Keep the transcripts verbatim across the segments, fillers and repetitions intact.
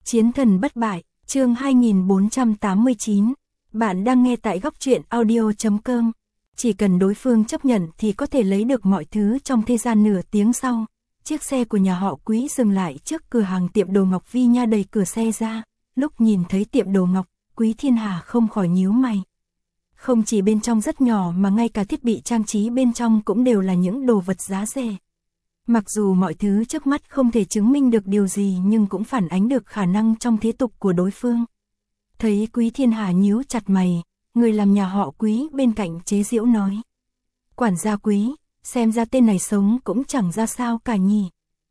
Chiến thần bất bại, chương hai nghìn bốn trăm tám mươi chín. Bạn đang nghe tại góc truyện audio chấm com. Chỉ cần đối phương chấp nhận thì có thể lấy được mọi thứ trong thế gian. Nửa tiếng sau, chiếc xe của nhà họ Quý dừng lại trước cửa hàng tiệm đồ ngọc. Vi Nha đẩy cửa xe ra, lúc nhìn thấy tiệm đồ ngọc, Quý Thiên Hà không khỏi nhíu mày. Không chỉ bên trong rất nhỏ mà ngay cả thiết bị trang trí bên trong cũng đều là những đồ vật giá rẻ. Mặc dù mọi thứ trước mắt không thể chứng minh được điều gì nhưng cũng phản ánh được khả năng trong thế tục của đối phương. Thấy Quý Thiên Hà nhíu chặt mày, người làm nhà họ Quý bên cạnh chế giễu nói: "Quản gia Quý, xem ra tên này sống cũng chẳng ra sao cả nhỉ."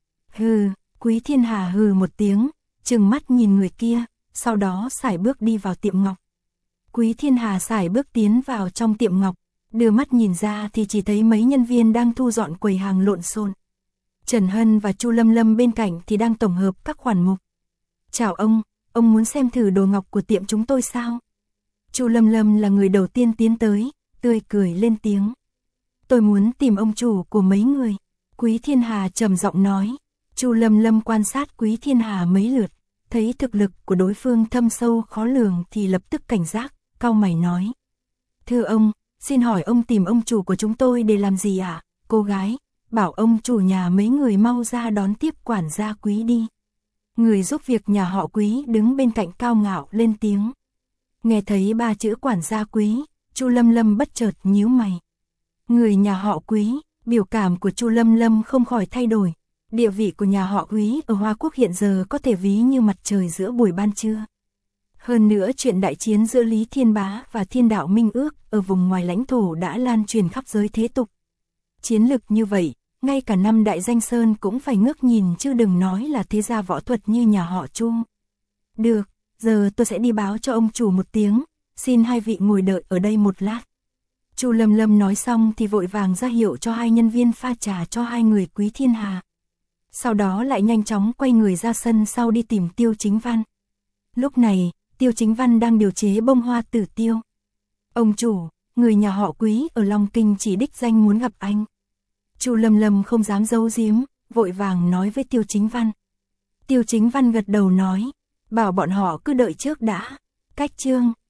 Hừ, Quý Thiên Hà hừ một tiếng, trừng mắt nhìn người kia, sau đó sải bước đi vào tiệm ngọc. Quý Thiên Hà sải bước tiến vào trong tiệm ngọc, đưa mắt nhìn ra thì chỉ thấy mấy nhân viên đang thu dọn quầy hàng lộn xộn. Trần Hân và Chu Lâm Lâm bên cạnh thì đang tổng hợp các khoản mục. "Chào ông, ông muốn xem thử đồ ngọc của tiệm chúng tôi sao?" Chu Lâm Lâm là người đầu tiên tiến tới, tươi cười lên tiếng. "Tôi muốn tìm ông chủ của mấy người." Quý Thiên Hà trầm giọng nói. Chu Lâm Lâm quan sát Quý Thiên Hà mấy lượt, thấy thực lực của đối phương thâm sâu khó lường thì lập tức cảnh giác, cau mày nói: "Thưa ông, xin hỏi ông tìm ông chủ của chúng tôi để làm gì ạ?" À? Cô gái, bảo ông chủ nhà mấy người mau ra đón tiếp quản gia Quý đi. Người giúp việc nhà họ Quý đứng bên cạnh cao ngạo lên tiếng. Nghe thấy ba chữ quản gia Quý, Chu Lâm Lâm bất chợt nhíu mày. Người nhà họ Quý, biểu cảm của Chu Lâm Lâm không khỏi thay đổi. Địa vị của nhà họ Quý ở Hoa Quốc hiện giờ có thể ví như mặt trời giữa buổi ban trưa. Hơn nữa chuyện đại chiến giữa Lý Thiên Bá và Thiên Đạo Minh Ước ở vùng ngoài lãnh thổ đã lan truyền khắp giới thế tục. Chiến lực như vậy, ngay cả năm đại danh sơn cũng phải ngước nhìn chứ đừng nói là thế gia võ thuật như nhà họ Chu. Được, giờ tôi sẽ đi báo cho ông chủ một tiếng, xin hai vị ngồi đợi ở đây một lát. Chu Lâm Lâm nói xong thì vội vàng ra hiệu cho hai nhân viên pha trà cho hai người Quý Thiên Hà. Sau đó lại nhanh chóng quay người ra sân sau đi tìm Tiêu Chính Văn. Lúc này, Tiêu Chính Văn đang điều chế bông hoa tử tiêu. "Ông chủ, người nhà họ Quý ở Long Kinh chỉ đích danh muốn gặp anh." Chu Lâm Lâm không dám giấu giếm, vội vàng nói với Tiêu Chính Văn. Tiêu Chính Văn gật đầu nói: "Bảo bọn họ cứ đợi trước đã." Cách chương